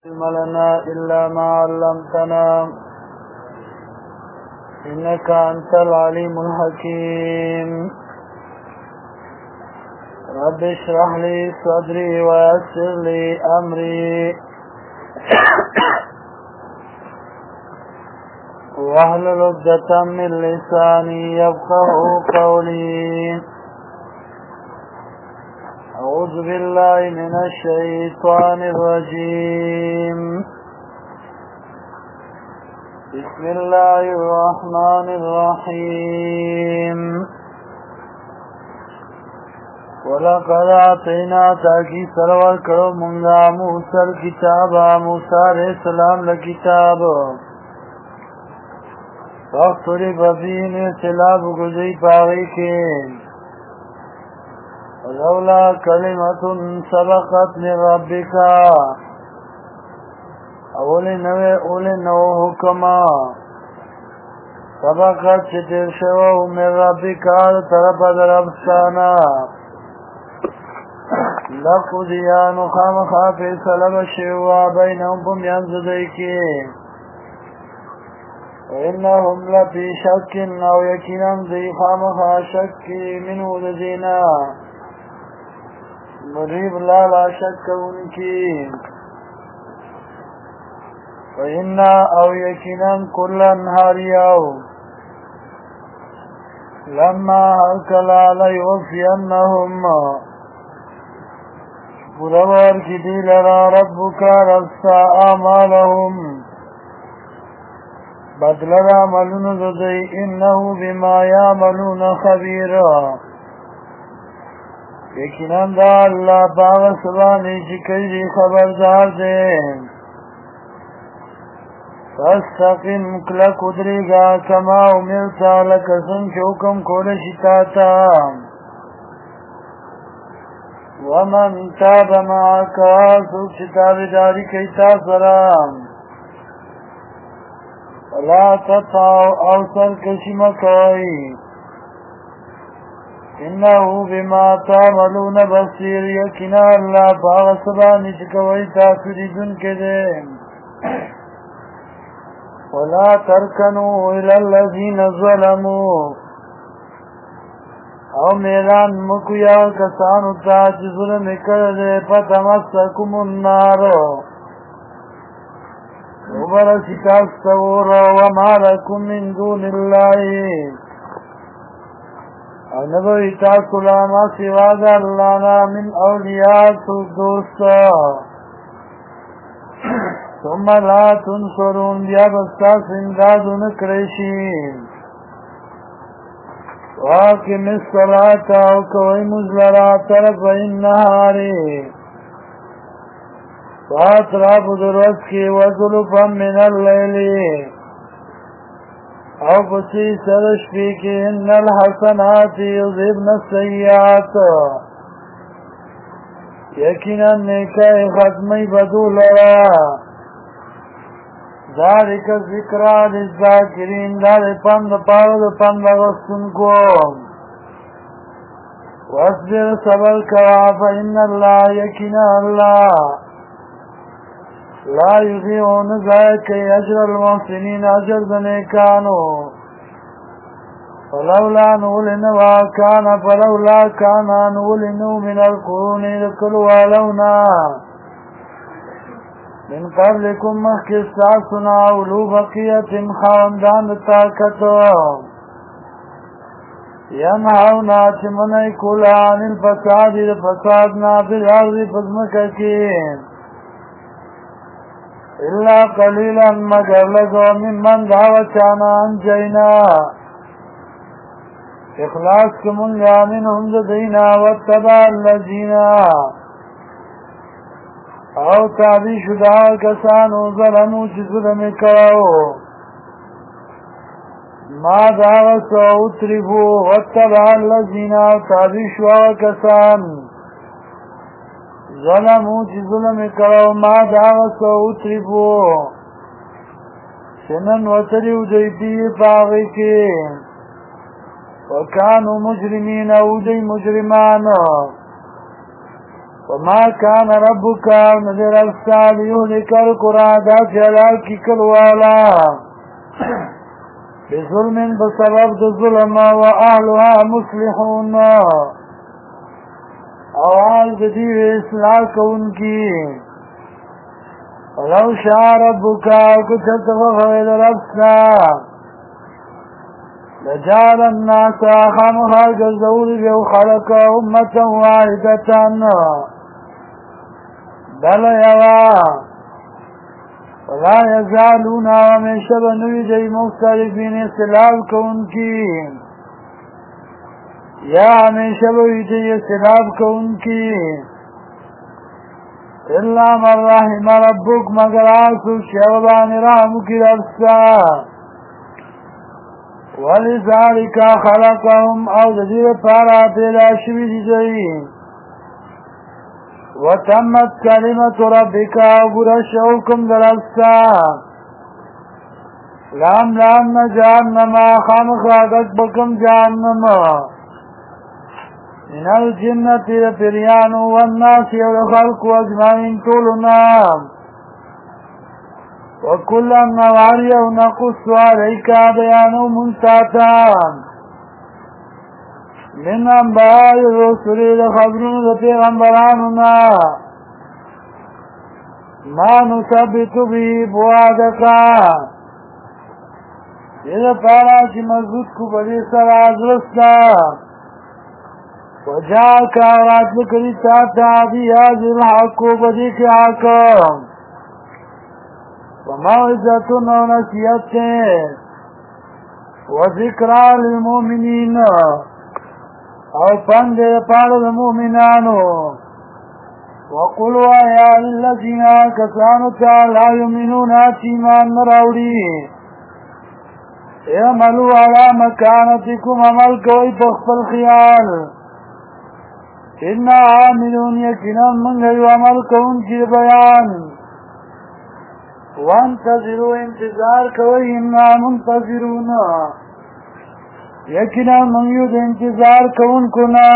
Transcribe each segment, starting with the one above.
علم لنا إلا ما علمتنا إنك أنت العليم الحكيم رب اشرح لي صدري ويسر لي أمري واحلل عقدة من لساني يفقهوا قولي أعوذ بالله من الشيطان الرجيم بسم الله الرحمن الرحيم ولقد أعطينا تاكي سرور کرو منگا موسى الكتاب موسى علیہ السلام لکتاب فاختری ببین اختلاف گزی پاگئی کے لولا کلمت سبقت من ربک اولی نو حکما سبقت چتر شو من ربک طرف در افسانا لقضیان خامخا فیصله بشوا بینهم پمیان زدئی کی وإنهم لفي شك أو يكنا ذي خامخا شك منه لدينا مریب لا شک انکی وإنا او یکنا کلا هاریاو لما هرکلا لیوفینهم برور کی دی لرا ربک رسا آمالهم بدل عملون ذی انه بما یعملون خبیر یقینا دا اللہ باغ سبانی چکلی خبردار دے فاستقم کلک ادریگا کما امرتا لکسن چوکم کولشتاتا ومن تاب معاکا سوک شتاب داری کیتا سرام ولا تطاو اوصل کشمکوئی انہو بما تعملون بصیر یقینا اللہ باغ سبانی چکوئی تاثری دن کے دے ولا ترکنوا الى الذین ظلموا او میران مکویا کسانو تاج ظلم کردے فتمسکم النار وبرسک السور وما لکم من دون اللہ او نبوی تاسو لاما سوا دا اللہ نا من اولیاء سوک دوستا ثم لا تنصرون بیا بستا سندادو نکریشین واقم الصلاة او کوئی مزلرا طرف النهاری فاطراب درست کی وظلفا من اللیلی او پسی سرش پی کی ان الحسنات یذهبن السیئات یقینا نیکای ختمی بدو لرا ذالک ذکرى للذاکرین دار پند پارد پند غستن کو واصبر صبر کرا فإن اللہ یقینا اللہ لا یضیعون ذائق اجر المحسنین اجر دنیکانو فلولا نولنوا کانا فلولا کانا نولنو من القرون لکلوا لونا من قبلکم مخکستاسنا اولو بقیت خواندان طاقتو ینحونا چمنی کلا عن الفساد فسادنا بالارض فزمککین الا قلیلا مگر لگو ممن دعوتانا انجینا اخلاص کمونگا منهم دینا واتبع اللذینا او تابی شدہ کسانو ظلمو چی ظلم کرو ما دعوتو اترفو واتبع اللذینا او تابی شدہ کسان ظلمو چی ظلم کرو ما دعوتو اترفو سنن وطریو دیتی پاغی کے وکانو مجرمین او دی مجرمان وما كان ربك نذر الساليهلك القرى دا جلال کی کلوالا بظلم بسبب ظلم واهلها مصلحون آواز دیو اصلاح کون کی ولو شاء ربك كتبت فخويل ربسا لجعل الناس خامخا جزول بيو خلق أمة واحدة بل يوا ولا يزالون ومن شبنوی دی مختلفین اختلاف کون کی یا ہمیشہ وہی دی اختلاف کون کی الا من رحم ربک مگر آسو شعبان رحم کی رفسا ولذالک خلقهم او دیر پارا پیدا شوی دی وتمت كلمة ربك برش حكم درستا لام جهنم خامخادت بكم جهنم من الجنة لفريان والناس والخلق واجمعين طولنا وكلا نواري ونقص عليك بيان منتاتا من انباء الرسل لخبرون لپیغمبراننا ما نثبت به فؤادك اذا پارا چی مضبوط کو بدی سر آزرستا وجاک آرات لکری تاتا بیاز الحق کو بدی کی حاکم وموعظتن و نصیحت وذکرى للمؤمنین او پند پاڑ المؤمنانو وقلوا یا للذین کسانو تا لا یمنون ایمان مراوڑی اعملوا علی مکانتکم عمل کوئی بخفل خیال انا عاملون یقینا منگیو عمل کون کی بیان وانتظروا انتظار کوئی انا منتظرون یقینا منگیو د انتظار کون کنا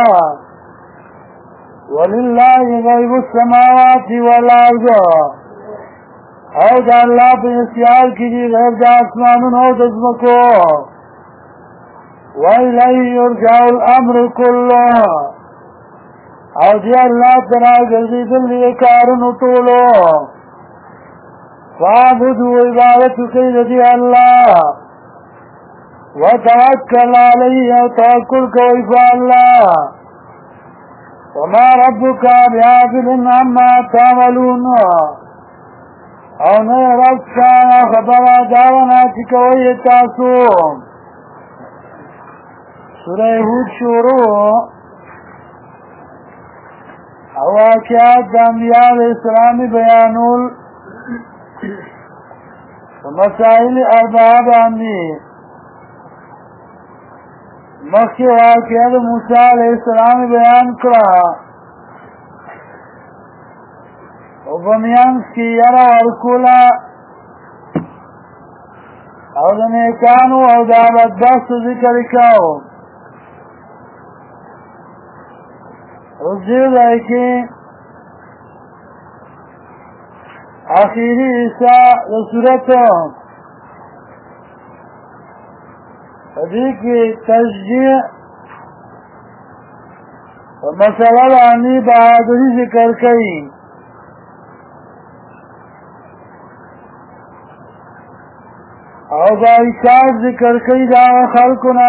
وللہ غیب السماوات والارض او دا اللہ پہ اختیار کی دی غیب دا آسمانون او دزمکو وَإِلَيْهِ يُرْجَعُ الْأَمْرُ كُلُّهُ او دی اللہ ترا جلدی دلی کارن اطولو فَعَبُدُوا عبادت قید دی اللہ وَتَوَكَّلْ عَلَيْهِ او توکل کوئی فا اللہ وَمَا رَبُّكَ بِغَافِلٍ عَمَّا تَعْمَلُونَ او نه رب کانا خبر داونا چکوئی تاسو سورہ ہود شروع او واقعات دا انبیاء علیہ السلام بیانول مسائل اربعہ باندی مخی واقعات موسیٰ علیہ السلام بیان کرا او بمیانس کی یرا ورکولا او دنیکانو او دعوت بست ذکر کاؤ او زیر دائی آخیری عیسیٰ رسولت حدیث کی تشجیع و مسئلہ بانی بہادری ذکر کئی او باعثات ذکر کئی دعوی خلقنا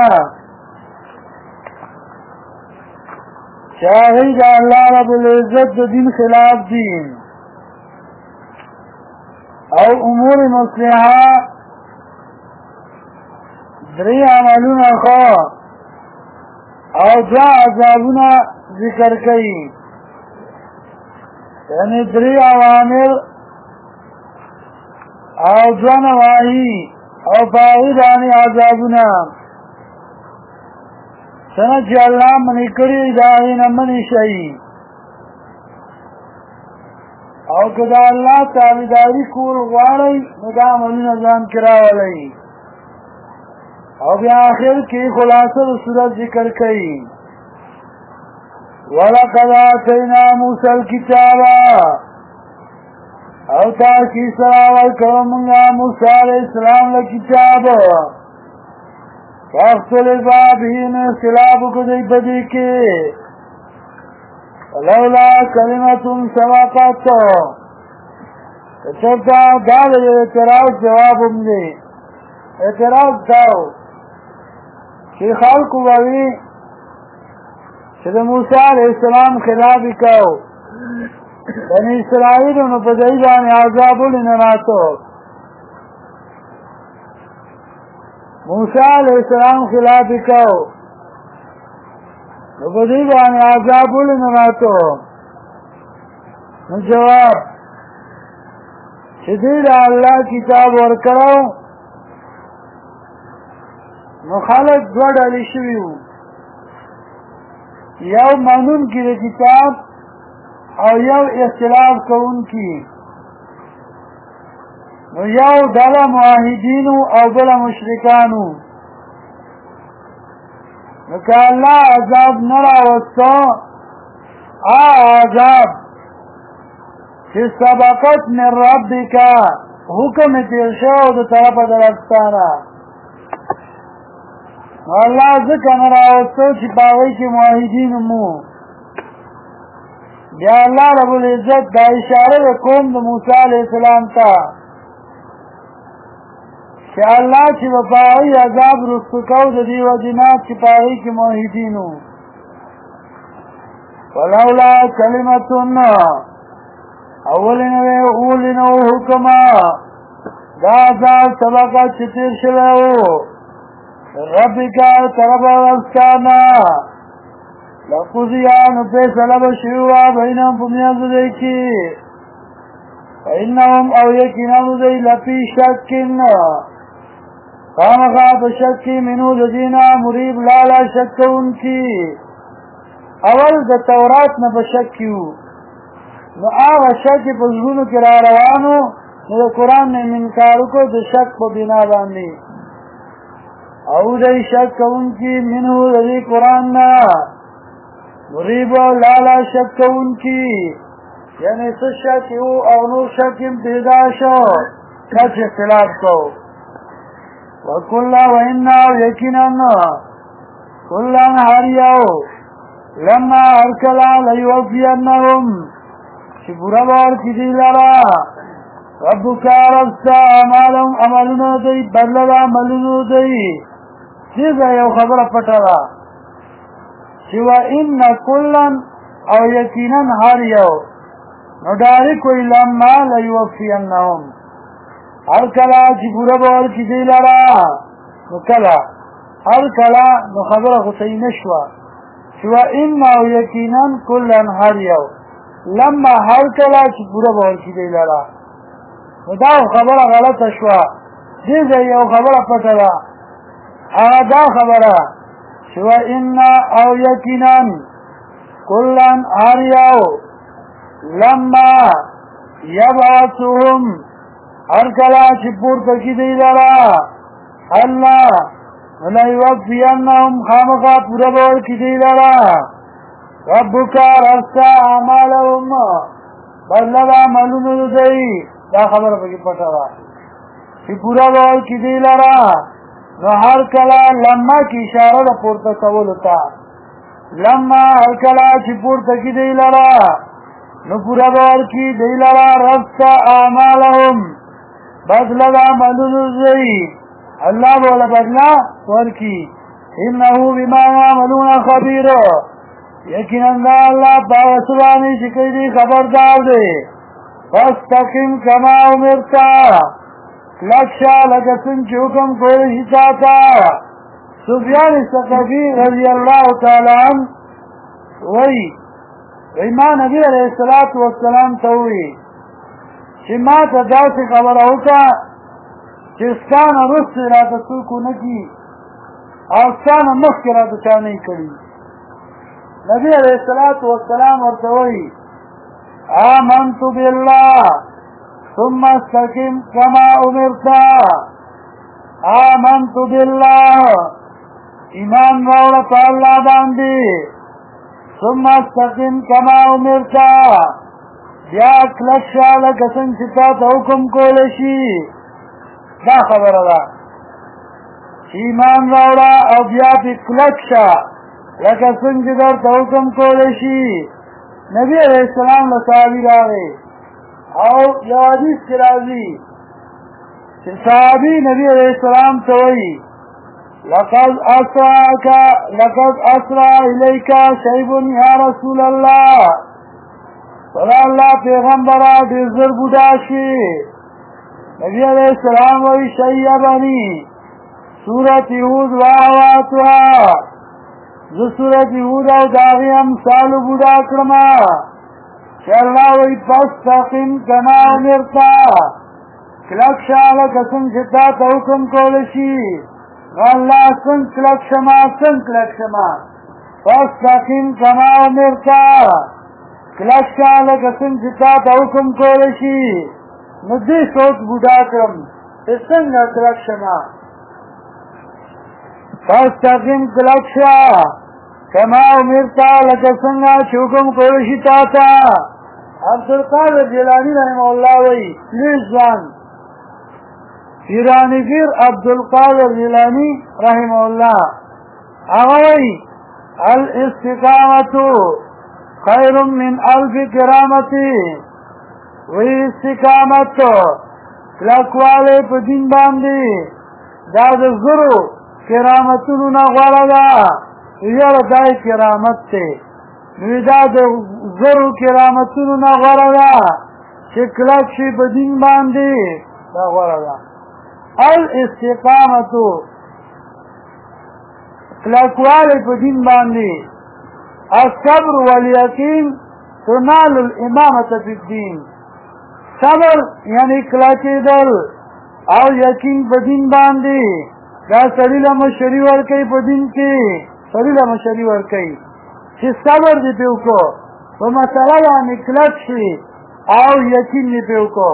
چاہی دا اللہ رب العزت دا دین خلاف دین او امور مصلحہ دری عملون خوا او دعا عذابون ذکر کئی یعنی دری عوامر او دعا نواہی او باغیدانی عذابونا سنچ اللہ منی کری داغین منی شئی او کدا اللہ تابداری کول غواری ندام علی نظام کراولی او بی آخر کی خلاصہ صورت ذکر کئی ولقد آتینا موسی الکتاب او تاکی سراور کرمونگا موسی علیہ السلام لکتاب فاختلفا بہین اختلاف کو دی بدی کے لولا کلمت سبقت چرتا دال اعتراض جواب دے اعتراض داو کہ خلق وی چې موسی علیہ السلام خلاف وکاو بنی اسرائیل نو په دې باندې عذاب ولناتو موسی علیہ السلام خلاف وکاو نو په دې باندې عذاب ولناتو نو جواب چې دې الله کتاب ورکړو نو خلک دوه ډلې شوي وو یو مانون کی د کتاب او یو اختلاف کون کی نو یو ډله موحدینو او بل مشرکانو نو که الله عذاب نه راوستو عذاب چې سبقت من ربک حکم تیر شو د طرفه د ربستانه الله ذکر راوستو چې باوی کې موحدین مو بیا الله رب العزت دا اشاره کوم د موسی علیہ السلام ته چې الله چې باوی عذاب رسو کو د دې وجنا چې باوی کې موحدینو ولولا کلمتون اولینو حکما دا عذاب سبقا چې تیر شوی ربکا طرف وستانا لقضیان فیصله بشیوا بینهم پمیاز دیکی فإنهم او یکنان دی لفی شکن خامخا بشکی منو لدینا مریب لالا شکون کی اول د تورات نه بشکیو نو آغا شکی پزرونو کی را روانو نو د قرآن نه منکارو کو د شک په بنا باندې او دی شک کون کی منو دی قرآن نا مریب لالا شک کون کی یعنی سو شکی او نو شکیم پیدا شو کچ اختلاف کو وکلا وینا یقینا کلا حریاو لما ارکلا لیوفینهم چی برا بار کی دی لرا ربکا ربستا عمالهم عملونو دی بدلدا عملونو دی چیزا یو خبر پٹھا سوا ان کلن او یقینا هر یو نو داری کوئی لما لیوفینهم هر کلا چی پورا بول کی دی لرا نو کلا هر کلا نو خبر خصی نشوا سوا ان او یقینا کلن هر یو لما هر کلا چی پورا بول کی دی لرا نو دا خبر غلط شوا دیزا یو خبر پٹھا دا خبره شوا ان او یقینا کلن آریاو لما یبعثهم هر کلا چی پورتا کی دی لرا اللہ لیوفینهم خامقا پورا بول کی دی لرا ربکا رستا اعمالهم بدلد عملونو دی دا خبر پکی پٹھا چی پورا بول کی دی لرا نو هر کلا لما کی اشاره دا پورتا کولو تا لما هر کلا چی پورتا کی دی لرا نو پورا بول کی دی لرا رستا اعمالهم بدلد عملونو دی اللہ بولا بدلا ورکی انہو بما یعملون خبیر یقین اللہ باوسوانی چکی دی خبردار دے فاستقم کما امرتا لکشا لکسن کی حکم کوئی حساتا سفیان ثقفی رضی اللہ تعالی عنہ وی ایمان نبی علیہ السلام توی چی ما تا داسی خبر ہوتا چستان رست راتا سوکو نکی آستان مخی راتا چانی کری نبی علیہ السلام ورطوئی آمنت باللہ ثم استقم کما امرتا آمنت باللہ ایمان راوڑا پا اللہ باندی ثم استقم کما امرتا بیا کلک شا لکه څنګه چې تا ته حکم کولی شي. دا خبره ده چې ایمان راوړه او بیا پې کلک شه لکه څنګه چې درته حکم کولی شي. نبي علیه السلام له صحابي راغی او یو حدیث کې راځي چې صحابي نبي علیه السلام ته وایي لقد اسرع الیک شیب یا رسول الله. صلی الله پیغمبره ډېر زر بوډا شي. نبی علیه السلام وایي شیبني سورت یهود واواتها زه سورت یهود او د هغې امثالو بوډا کړمه چې الله وایي فاستقم کما امرته کلک شه لکه څنګه چې تا ته حکم کولی شي. الله څنګه کلک شمه څنګه کلک شمه فاستقم کما امرته کلک شه لکه څنګه چې تا ته حکم کولی شي. نو دې سوچ بوډا کړم چې څنګه کلک شمه فاستقم کلک شه کما امرته لکه څنګه چې حکم کولی شي تا ته. عبدالقادر جیلانی رحمه الله وایي پلیز ځوان پیرانګیر عبدالقادر جیلانی رحمه الله هغه وایي الاستقامة خیر من الف کرامتی. وی استقامت کلکوالی په دین باندې دا د زرو کرامتونو نه غوره ده. یاره دا کرامت دی نو دا د زرو کرامتونو نه غوره ده چې کلک شي په دین باندې دا غوره ده. الاستقامة کلکوالی په دین باندې الصبر والیقین تنال الامامة فی الدین. صبر یعنی کلکېدل او یقین په دین باندې دا سړي له مشري ورکوي په دین کې سړي له مشري ورکوي چې صبر دې پې وکړو په مسله باندې کلک شي او یقین دې پې وکړو.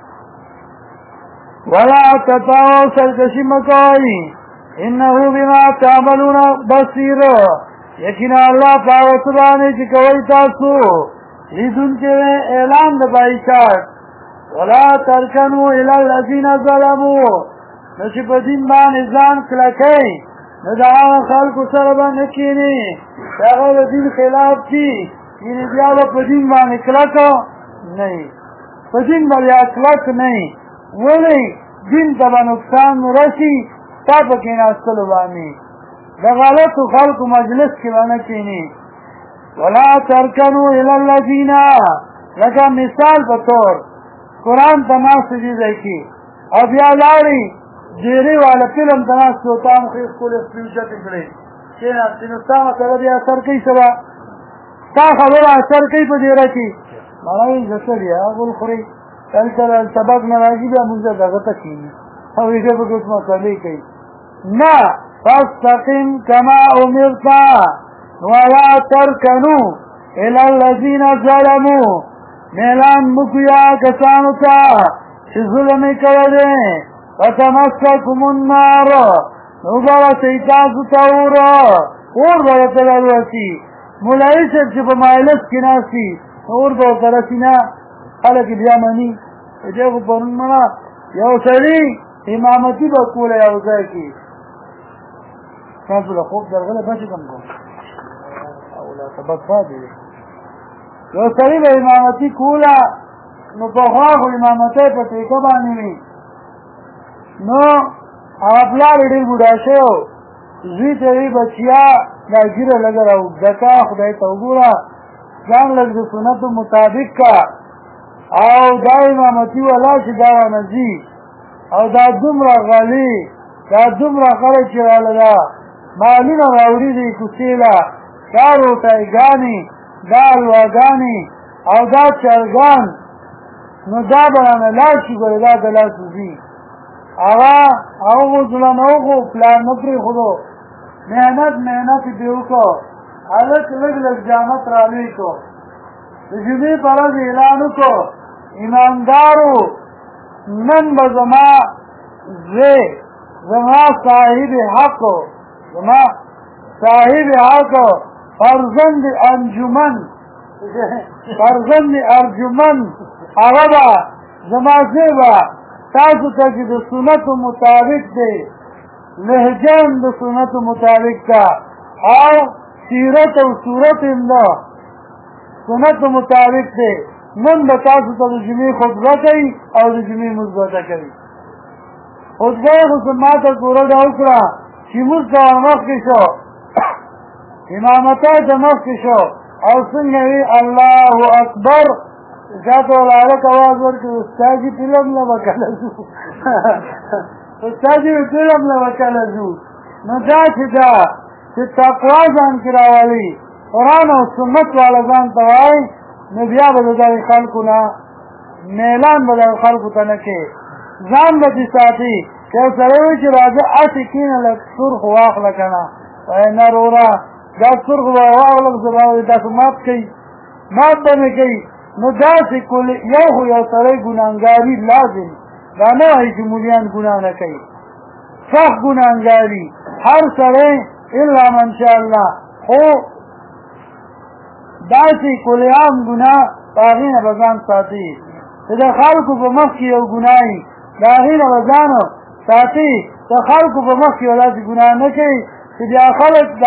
ولا تطاعوا سرکشي مه کوئ انه بما تعملون بصیر. یقینا الله په هغه څه باندې چې کوئ تاسو لیدونکی اعلان د بایکاټ. ولا ترکنوا الی الذین ظلموا نو چې په دین باندې ځان کلکئ نو د هغه خلکو سره به نه کښېنئ چې هغه د دین خلاف دي. یعنې بیا به په دین باندې کلک نه وي په دین به بیا کلک نه وي. ولې دین ته به نقصان رسي تا په کښېناستلو باندې د غلطو خلکو مجلس کې به نه کښېني. ولا ترکنوا الی الذین لکه مثال په طور قرآن ته ناست دي ځای کې او بیا لاړې ډېرې والا فلم ته ناست و تا مخې ښکلې خپلې اوچتې کړې کښېناستې نو ستا مسله بیا اثر کوي سبا ستا خبره اثر کوي په ډېره کې مړه وایي زه څه دي غول خورې دلته سبق نه راځي بیا مونږ دغه ته کښېني او هغه پکې اوس مسلې کوي. نه فاستقم کما امرته ولا ترکنوا الی الذین ظلموا. میلان مکویا کسانو ته چې ظلم یې کړی دی فتمسککم النار نو به ورسئ تاسو ته اور به ورته راسي. مولوي صاحب چې په مجلس کې ناست وي اور به ورته راسي نه خلک یې بیا مني. دی خو پرون مړه یو سړي امامتي به کوله یو ځای کې تاسو له خوب درغله بچې کم کوم او لا سبق پاتې دی. یو سړي به امامتي کوله نو پخوا خو امامتۍ په ټیکه باندې وي نو هغه پلار یې ډېر بوډا شوی و زوی ته وایي بچیا دا ږیره لږه راوږده کا خدای ته وګوره ځان لږ د سنتو مطابق کا او دا امامتي والا چې دا رانه ځي او دا دومره غلي دا دومره خلک چې راله ده مالونه راوړي دي کوڅې له دا روټایګانې دا الواګانې او دا چرګان نو دا به رانه لاړ شي ګورې دا د لاس وځي هغه خو زړه نه وخو پلار نه پرېښودو محنت یې پرې وکړو هلک لږ لږ جامت رالوی کړو د جمعې په ورځ اعلان وکړو ایماندارو نن به زما زوی زما صاحب حق فرزند ارجمن هغه به زما زیبه تاسو ته چې د سنتو مطابق دی لهجه د سنتو مطابق ده او سیرت او صورت هم ده سنتو مطابق دی نن به تاسو ته د جمعې خطبه کوي او د جمعې مونځ به کوي خطبه یې خو ما ته پوره ډول کړه چې مونځ کوه مخکې شو امامته ته مخکې شو او څنګه وي الله اکبر چاته ولالک آواز ورکړي استادي فلم نه به کله ځو استادي فلم نه به کله ځو نو دا چې دا چې تقوا ځان کې راولي قرآن او سنت والا ځان ته وایي نو بیا به د دغې خلکو نه میلان به دغه خلکو ته نه کوي ځان به دې ساتي که یو سړی وایي چې راځه هسې کښېنه لږ سرخ واخله که نه وایي نه وروره دا سرخ به واخلم زه به داسې مات کوي مات به مې کوي نو داسې یو خو یو سړی ګناهګاري لازم دا نه وایي چې مولیان ګناه نه کوي سخت ګناهګاري هر سړی الا من شاء الله خو داسې کلیام ګناه د هغې نه به ځان ساتي چې د خلکو په مخ کې یو ګناه وي د هغې نه به ځان ساتي د خلکو په مخ کې یو داسې ګناه نه کوي چې بیا خلک د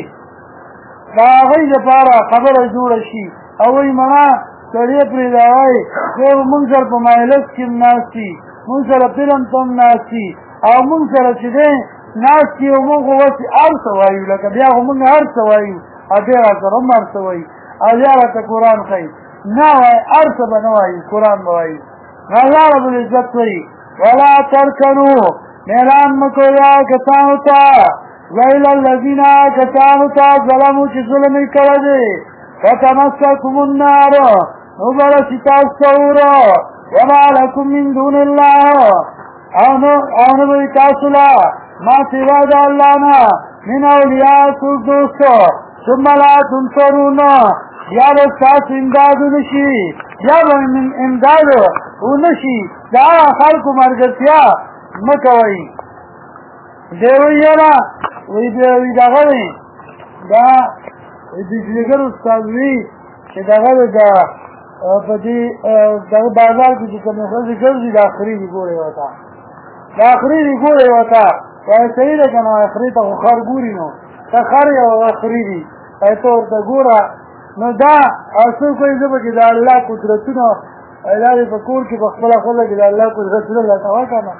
هغوی دپاره خبره جوړه شي او وایي مړه سړی پرېږده وایي دی به مونږ سره په مجلس کې هم ناست وي مونږ سره فلم ته هم ناست وي او مونږ سره چې دی ناست وي او مونږ خو وسې هر څه وایو لکه بیا خو مونږ هر څه وایو او دی را سره هم هر څه وایي او بیا راته قرآن ښایي نه وایي هر څه به نه وایي قرآن به وایي الله رب العزت وایي ولا ترکنو میلان مه کوئ کسانو ته ویل الذین کسانو ته ظلمو چې ظلم یې کړی دی فتمسکم النار نو به رسي تاسو ته اوره وما لکم من دون الله او نه به وي تاسو له ما سوا د الله نه من اولیاء څوک دوستو ثم لا تنصرون بیا به ستاسو امداد ونه شي بیا به امداد ونه شي د هغه خلکو ملګرتیا مه کوئ دی وایي یاره وایي دغه دی دا بجلیګر استاد وي چې دغه د په دې دغه بازار کې چې کومې ښځې ګرځي د اخري دي ګورې ورته د اخري دي ګورې ورته وایي صحیح ده که نه اخري ته خو خر ګوري نو ته خر یې او اخري دي وایي ته ورته ګوره نو دا او څوک وایي زه به چې د الله قدرتونه دا دې په کور کې په خپله ښځه کې د الله قدرتونه لټوه که نه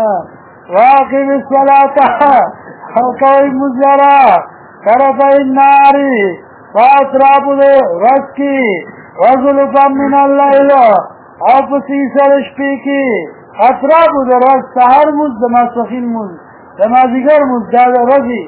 واقم الصلاة او کوئ لمونځ لره طرفي النار فاطراف ورځ کې وزلفا من الليل او په سیسر شپې کې اطراف د ورځ سهار مونځ د ماسپښین مونځ د مازدیګر مونځ دا د ورځې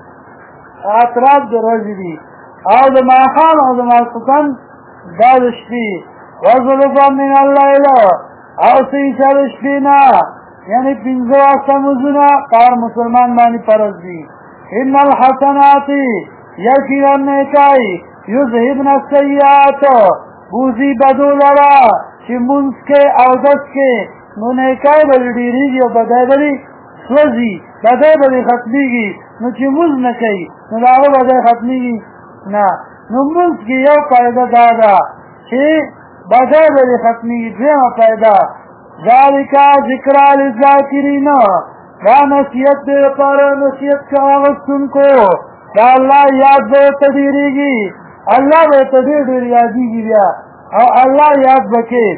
اطراف د ورځې دي او د ماښام او د ماسخوتن دا د شپې وزلفا من الليل او سیسر شپې نه یعنی پنځه وخته مونځونه هر مسلمان باندې فرض دي ان الحسنات یقینا نیکای یذهبن السیئات بوزي بدو لرا چې مونږ کې او دس کې نو نیکای به ډېرېږي او بدای به سوځي بدای به ختمېږي نو چې مونږ نه کوي نو د هغه بدای ختمېږي نه نو مونږ کې یو فایده دا ده چې بدای به ختمېږي دویمه فایده ذالک ذکرى للذاکرین دا نصیحت دې لپاره نصیحت کوونکو دا الله یاد به ورته ډېرېږي الله به ورته ډېر یادېږي بیا او الله یاد به کې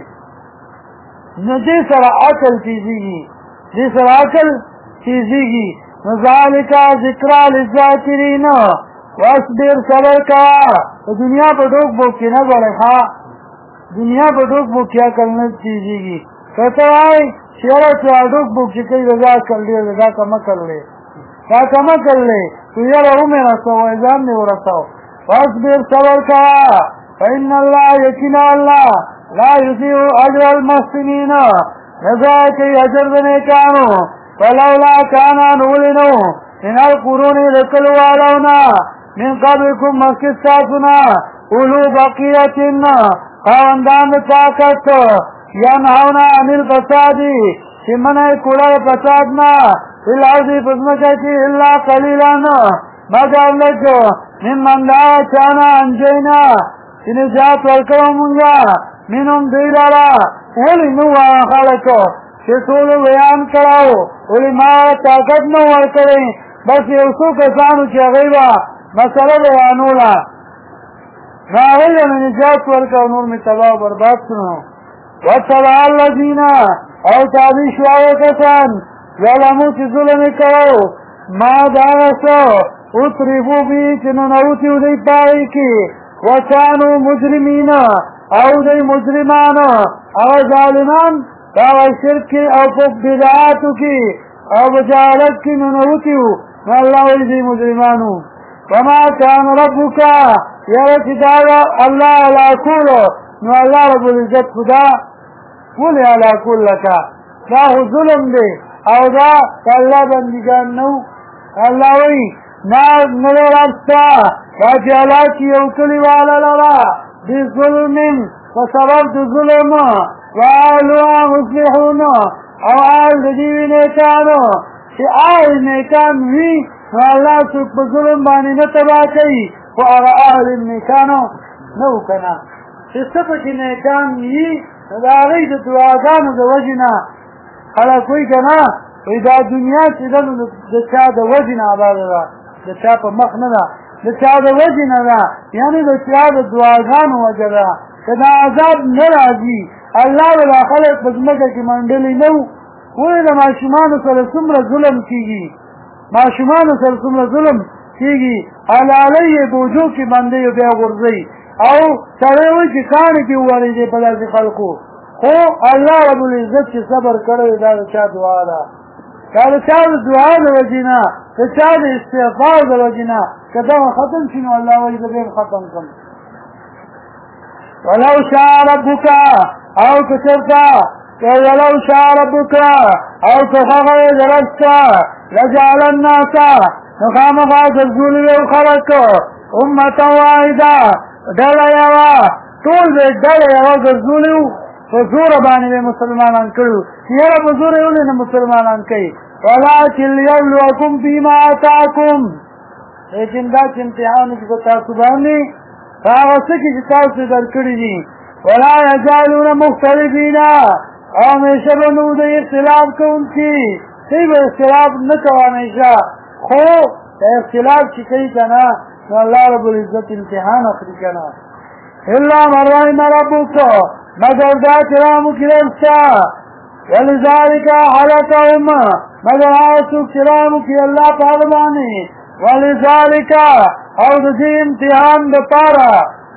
نو دې سره عقل تېزېږي دې سره عقل تېزېږي نو ذالک ذکرى للذاکرین واصبر صبر کوه په دنیا په ډوک بوک کې نه ګورئ ښه دنیا په ډوک بوک کې عقل نه تېزېږي که ته وایې چې یاره چې ډوک بوک چې کوي دا عقل ډېر دی دا کم عقل دی دا کم عقل دی تو یاره ومې رسوئ ځان مې ورسو واصبر صبر کوه فإن الله یقینا الله لا یضیع اجر المحسنین نه ضایع کوي اجر د نیکانو فلولا کان ولې نو من القرون د کلو والو نه من قبلکم مخکې ستاسو نه اولو بقیة خاوندان د طاقت ینهون عن الفساد چې منع یې کړی فساد نه فی الارض په ځمکه کې الا قلیلا مگر لږ ممن دا چانا انجینا چې نجات ورکړو مونږه منهم دوی لرا ولې نو خلکو چې ټول بیان کړو ولې ما طاقت نو ورکړې بس یو څو کسانو چې هغوی به مسله بیانوله نو هغوی له نجات ورکړو نور مې تباه او برباد کړو واتبع الذین او تابع شو هغه کسان ظلمو چې ظلم یې کړو ما دغه څه اترفو به چې ننوتي دوی په هغې کې وکانو مجرمین او دوی مجرمان او ظالمان هغه شرک کې او په بدعاتو کې او په جهالت کې ننوتي وو نو الله وایي دوی مجرمانو وما كان ربك یاره چې دا الله علا کولو نو الله رب العزت خدا ولې علا کول لکه دا خو ظلم دی او دا الله بندګان نو الله وایي نه رستا دا چې الله چې یو کلیواله لره بظلم په سبب د ظلم واهلها مصلحون او اهل د دې نیکانو چې اهل نیکان وي نو الله څوک په ظلم باندې نه تباه کوي خو هغه اهل نیکانو نه و که نه چې څه پکې نیکان وي نو د هغوی د دعاګانو د وجې نه خلک وایي که نه وایي دا دنیا چې ده نو د چا د وجې نه آباده ده د چا په مخ نه ده د چا د وجې نه ده یعنې د چا د دعاګانو وجه ده که دا عذاب نه راځي الله به دا خلک په ځمکه کې منډلې نه وو ولې د ماشومانو سره څومره ظلم کېږي ماشومانو سره څومره ظلم کېږي حلالۍ یې بوجو کې باندې بیا غورځوي او سړی وایي چې کاڼې کې وورېدې په داسې خلکو خو الله رب العزت چې صبر کړی دا د چا دعا ده دا د چا د دعا د وجې نه د چا د استغفار د وجې نه که دغه ختم شي نو الله وایي زه بیا ختم کړم ولو شاء ربک او که چېرته ولو شاء ربک او که خوښه د رب څه لجعل الناس نو خامخا ګرځولي یو خلک امة واحده ډله یوه ټول به ډله یوه ګرځولي وو په زوره باندې به مسلمانان کړي وو یاره په زوره یې ولې نه مسلمانان کوي ولکن لیبلوکم فیما آتاکم لیکن دا چې امتحان چې په تاسو باندې هغه څه کې چې تاسو درکړي دي ولا یزالون مختلفین او همیشه به نو د اختلاف کوونکي دوی به اختلاف نه کوه همیشه خو د اختلاف چې کوي که نه نو الله رب العزت امتحان اخلي که نه الا من رحم ربک مگر دا چې رحم وکړي رب ستا ولذلک خلقهم مگر هغه څوک چې رحم وکړي الله په هغه باندې ولذلک او د دې امتحان دپاره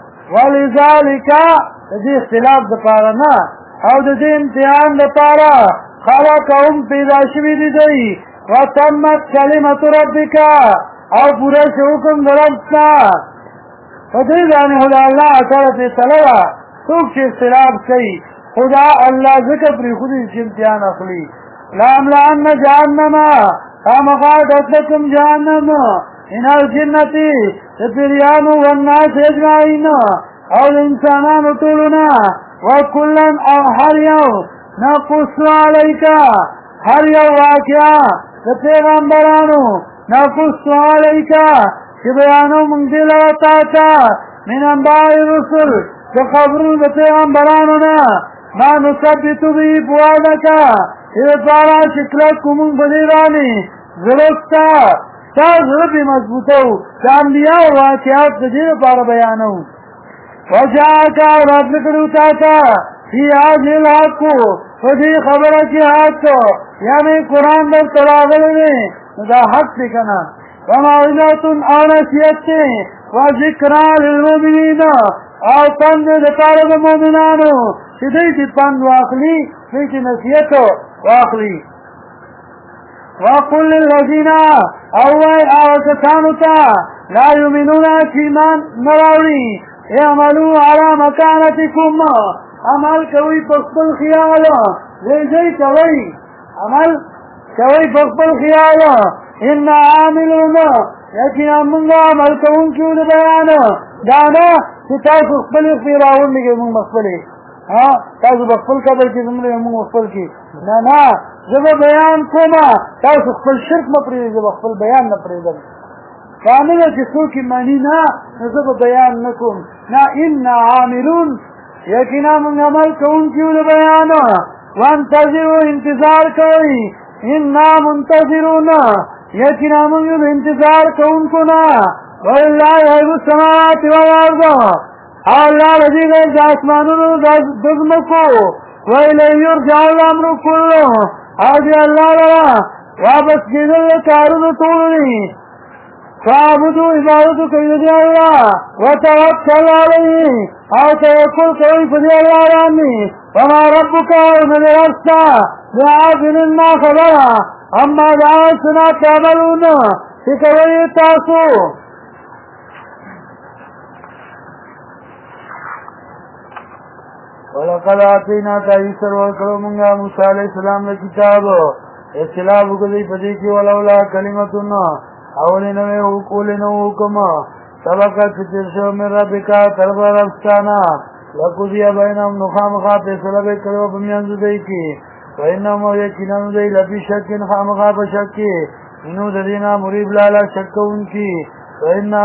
ولذلک د دې اختلاف دپاره نه او د دې امتحان دپاره خلقهم پیدا شوي دي دوی وتمت کلمت ربک او پوره شو حکم د رب ستا په دې باندې خو د الله سره فیصله ده څوک چې اختلاف کوي خدا الله ځکه پرېښودي چې امتحان اخلي لاملأن جهنم خامخا ډکلکم جهنم من الجنة د پیریانو والناس اجمعین او د انسانانو ټولو وکلا او هر یو نقص علیک هر یو واقعه د پیغمبرانو نقص علیک چې بیانو مونږ دې لره تا ته من انباء الرسل د خبرونو د پیغمبرانو نه ما نثبت به فؤادک دې دپاره چې کلک کړو مونږ په دې باندې زړه ستا ستا زړه پرې مضبوطه و د انبیاو واقعات د دې دپاره بیانو وجاءک راتله کړي تا ته فی هذه الحق په دې خبره کې حق یعنې قرآن درته راغلی دی نو دا حق دی که نه وموعظة او نصیحت دی وذکرا للمؤمنین او پند دپاره د مؤمنانو چې دوی چې پند واخلي دوی چې نصیحت واخلي وقل للذین او وایي هغه کسانو ته لا یؤمنون چې ایمان نه راوړي اعملوا علی مکانتکم عمل کوئ په خپل خیال ځای کوئ عمل کوئ په خپل خیال انا عاملون یقینا موږ عمل کوونکي د بیان دا نه چې تاسو خپل اخفې راوړلږئ موږ به خپلې تاسو به خپل قدر کې زموږ موږ خپل کې نه زه به بیان کومه تاسو خپل شرک مه پرېږدئ زه به خپل بیان نه پرېږدم کامله چې څوک مني نه نو زه به بیان نه کوم نه انا عاملون یقینا موږ عمل کوونکي یو د بیان وانتظروا انتظار کوئ انا منتظرون یقینا موږ یو د انتظار کوونکو نه ولله غیب السماوات والارض الله الذي غیر د اسمانونو د ځمکو وإلیه یرجع الامر کله او دی الله لرا واپس کېدل کارونه ټول دي فاعبدوا عبادتو کوي دی الله وتوکل علیه او توکل کوي په دی الله باندې وما ربک من رستا بعافن ما خبره اما دعوتنا تعملون چې کوي تاسو ولقد آتيناك عيسى ورکړو موږ موسی عليه السلام له کتاب اختلاف وکړي په دې کې ولولا کلمتون اولنو وکولنو حکم سبقت ترشو من ربک تربر افستانا لقضی بینهم نخامخا فیصله به کړو په میانځ دوی کې وینم یقینا دوی لبی شکن خامخا په شک کې انو د دینه مریب لاله شکونکي وینم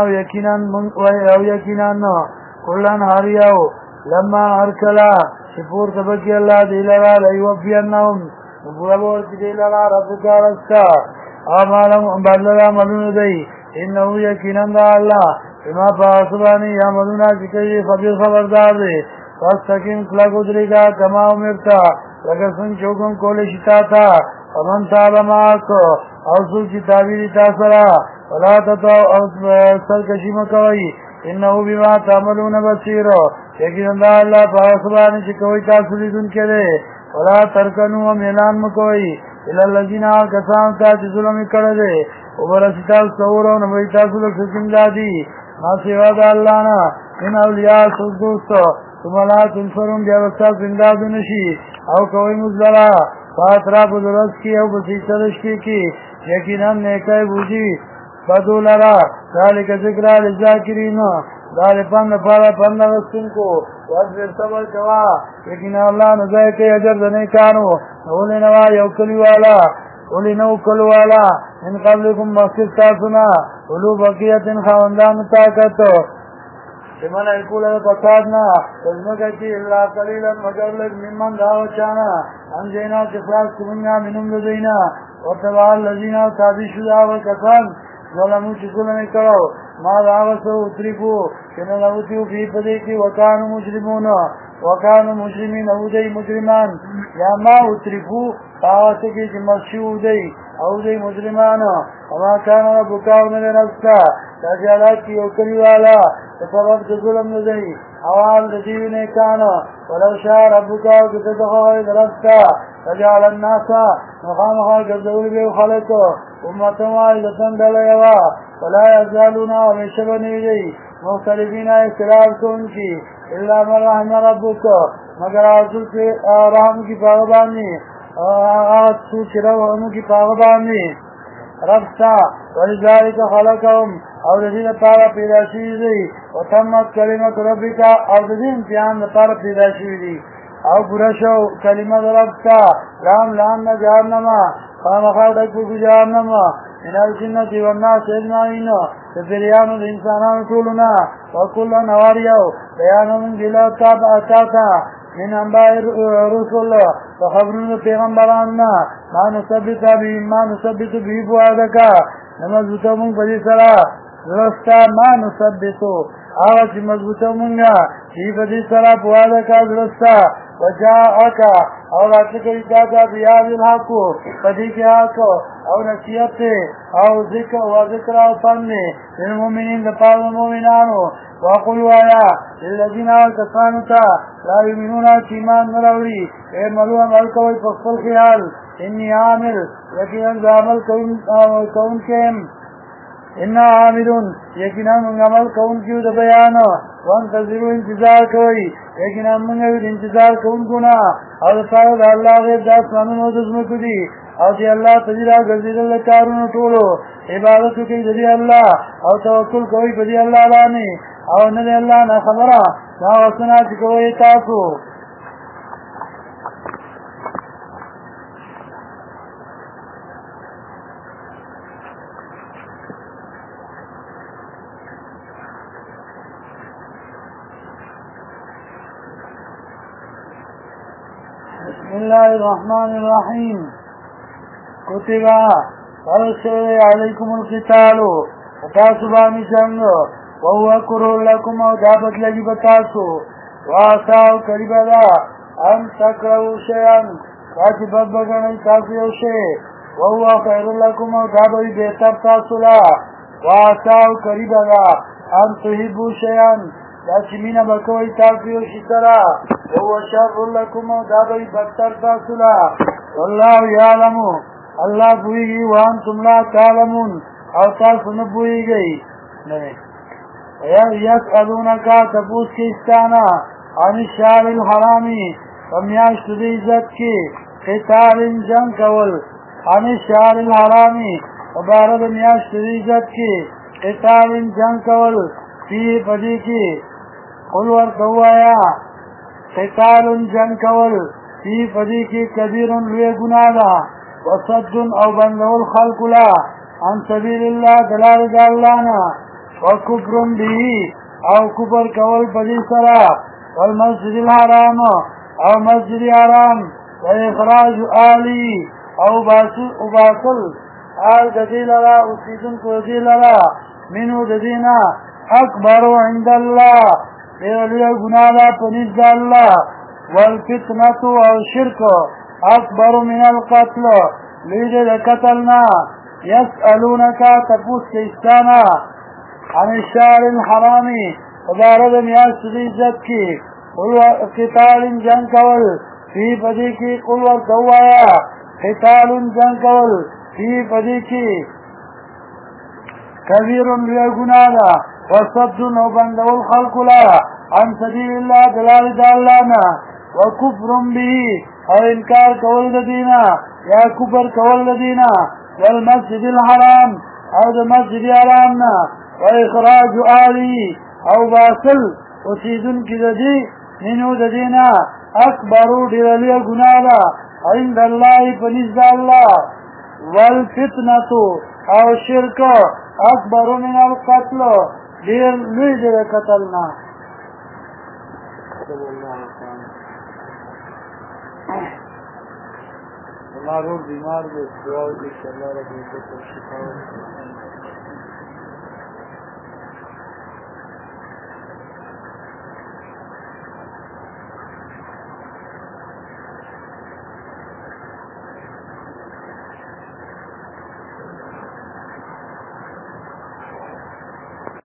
یقینا کلن هاریاو لما ارکلا شپور تبکی اللہ دیلرا لیوفینهم نبوربور کی دیلرا ربکا رستا آمالم بدلرا مدون دی انہو یقینن دا اللہ اما پاسبانی یا مدونا چکئی خبیر خبردار دی فاستقیم کلک ادری کا کما امرتا لکسن چوکم کول شتا تا ومن تاب ماکو اوصول چی تابیری تاثرا ولا تتو سرکشی مکوئی انہو بما تعملون بصیرو یقین دا اللہ پاسبانی چی کوئی تاسو لیدون کرے ولا ترکنو میلان مکوئی الالذین کسان تا چی ظلمی کردے وبرسیتا سورو نبی تاسو لکھ سمدادی ما سوا دا اللہ نا ان اولیاء سوک دوستو تمالا تنفرون بیابستا سمدادو نشی او کوئی مزدلا فاترا بدرس کی او بسیطرشکی کی یقینا نیکای بوجی بدو لرا ذالک ذکرہ للذاکرین دار پند پارا پند غستن کو وزر صبر کوا لیکن اللہ نزای که اجر دنے کانو اولی نوا یو کلیوالا اولی نو کلوالا ان قبلکم مخصص تاسونا اولو بقیت ان خواندان طاقتو چمن ایکول پسادنا تزمکا کی اللہ قلیلا مگر لگ ممن داو چانا انجینا چفراس کمنگا منم لدینا وطبال لذینا تابی شدا وکسان ظلمو چکلن کرو ما دعوتو اترکو کنا لغتیو فی پدے کی وکانو مجرمین او دی مجرمان یا ما اترکو دعوتو کی چی مشیو دی او دی مجرمان وما کانا ربکاو نلے نفسا تاجالات کی اوکری والا سبب ظلم ندی اوال رجیو نیکانا ولو شاء ربکاو کتدخوی درستا تجعل الناسا مخامخا گردول بیو خلقو امتم آئیدتن دلیوا ولا یزالونا ومیشبنی دی مختلفین اختلاف کن کی اللہ من رحم ربکو مگر آسو کے رحم کی پاغبانی آسو کی رحم کی پاغبانی ربستا ولذالک خلقهم او دین پارا پیدا شوی دی وتمت کلمت ربکا او دین امتحان پارا پیدا شوی دی او برشو کلمت ربکا رام لان جہنما خامخا ڈکو جہنما من الجنة والناس اجمعین تفریان الانسانان طولنا وکلا نواریو بیانو من دلتا باتاتا من انباء رسول فخبرون پیغمبراننا ما نثبت به فؤادکا نمضبطو من پدی سرا درستا ما نثبتو آغا چی مضبطو منگا چی پدی سرا فؤادکا درستا وجاءکا اور اتکری دادا بیاد الحقو پدی کی آکو او نصیحت او ذکر و ذکر او فن للمؤمنین دپار المؤمنانو وقلوا آیا للذین کسانو تا لا یؤمنون ایمان نراوڑی اعملو عمل کوئی فخفل خیال انی عامل یقیناً عمل کون کیم انا عاملون یقیناً عمل کون کیو دا بیانا وانتظروا انتظار کوئی یقیناً منگوید انتظار کون کنا او دفاع دا اللہ غیب دا اسمانون و دزمکو دی او دی اللہ تجیرہ گردید اللہ کارون طولو عبادتو کئی دی اللہ او توکل کوئی پا دی اللہ لانی او ندی اللہ نا خبرہ نا وصنا چکوئی تاسو الله الرحمن الرحیم کتبا فرض علیکم القتال تاسو باندې جنگ وهو کرو لکم او دابت لگی بتاسو واساو قریبا دا ان تکرهو شیئن کاچی بد بگنی تاسو یو شی وهو خیر لکم او دابوی بہتر تاسو لا واساو قریبا دا ان تحبو شیئن کاچی مینا بکوی تاسو یو شی سرا وهو شر لکم او دابوی بدتر تاسو لا والله یعلمو اللہ بوئیگی وانتم لا تعلمون او تاسو نبوئیگی یسألونکا تپوس کی استانا عن الشهر الحرامی فمیاشت دی عزت کی قتال جنگ کول عن الشهر الحرامی وبارد میاشت دی عزت کی قتال جنگ کول فی پدی کی قل ورطوایا قتال جنگ کول فی پدی کی کبیر لوی گنادا وصد او بندو الخلق لا عن سبیل اللہ دلال دالانا وكفر به او كفر كول بدي سرا والمسجد الحرام او مسجد الحرام واخراج آلي او باصل آل دديلرا وسيدن كوديلرا منو ددينا اكبر عند الله بيولي گنالا پنیز الله والفتنة او شرك اكبر من القتل ليجد قتلنا يسألونك تپوس كيستانا عن الشهر الحرامي وبارد میاشت دی عزت کی قتال جنگ کول فی پدی کی قل ورطوایا قتال جنگ کول فی پدی کی کبیر لوی گنادا وصد و بندو الخلق لا عن سبیل اللہ دلال دالانا وکفر به او انکار کول ددینا یا کفر کول ددینا والمسجد الحرام او د مسجد الحرامنا واخراج آلی او باصل وسیدن کی ددی منو ددینا اکبرو دیرلی گنادا عند اللہ پنزد اللہ والفتنة او شرک اکبر من القتل دیر لوی دیر قتلنا ہمارو بیمار کو دعا کی اللہ رب العزت کو شفا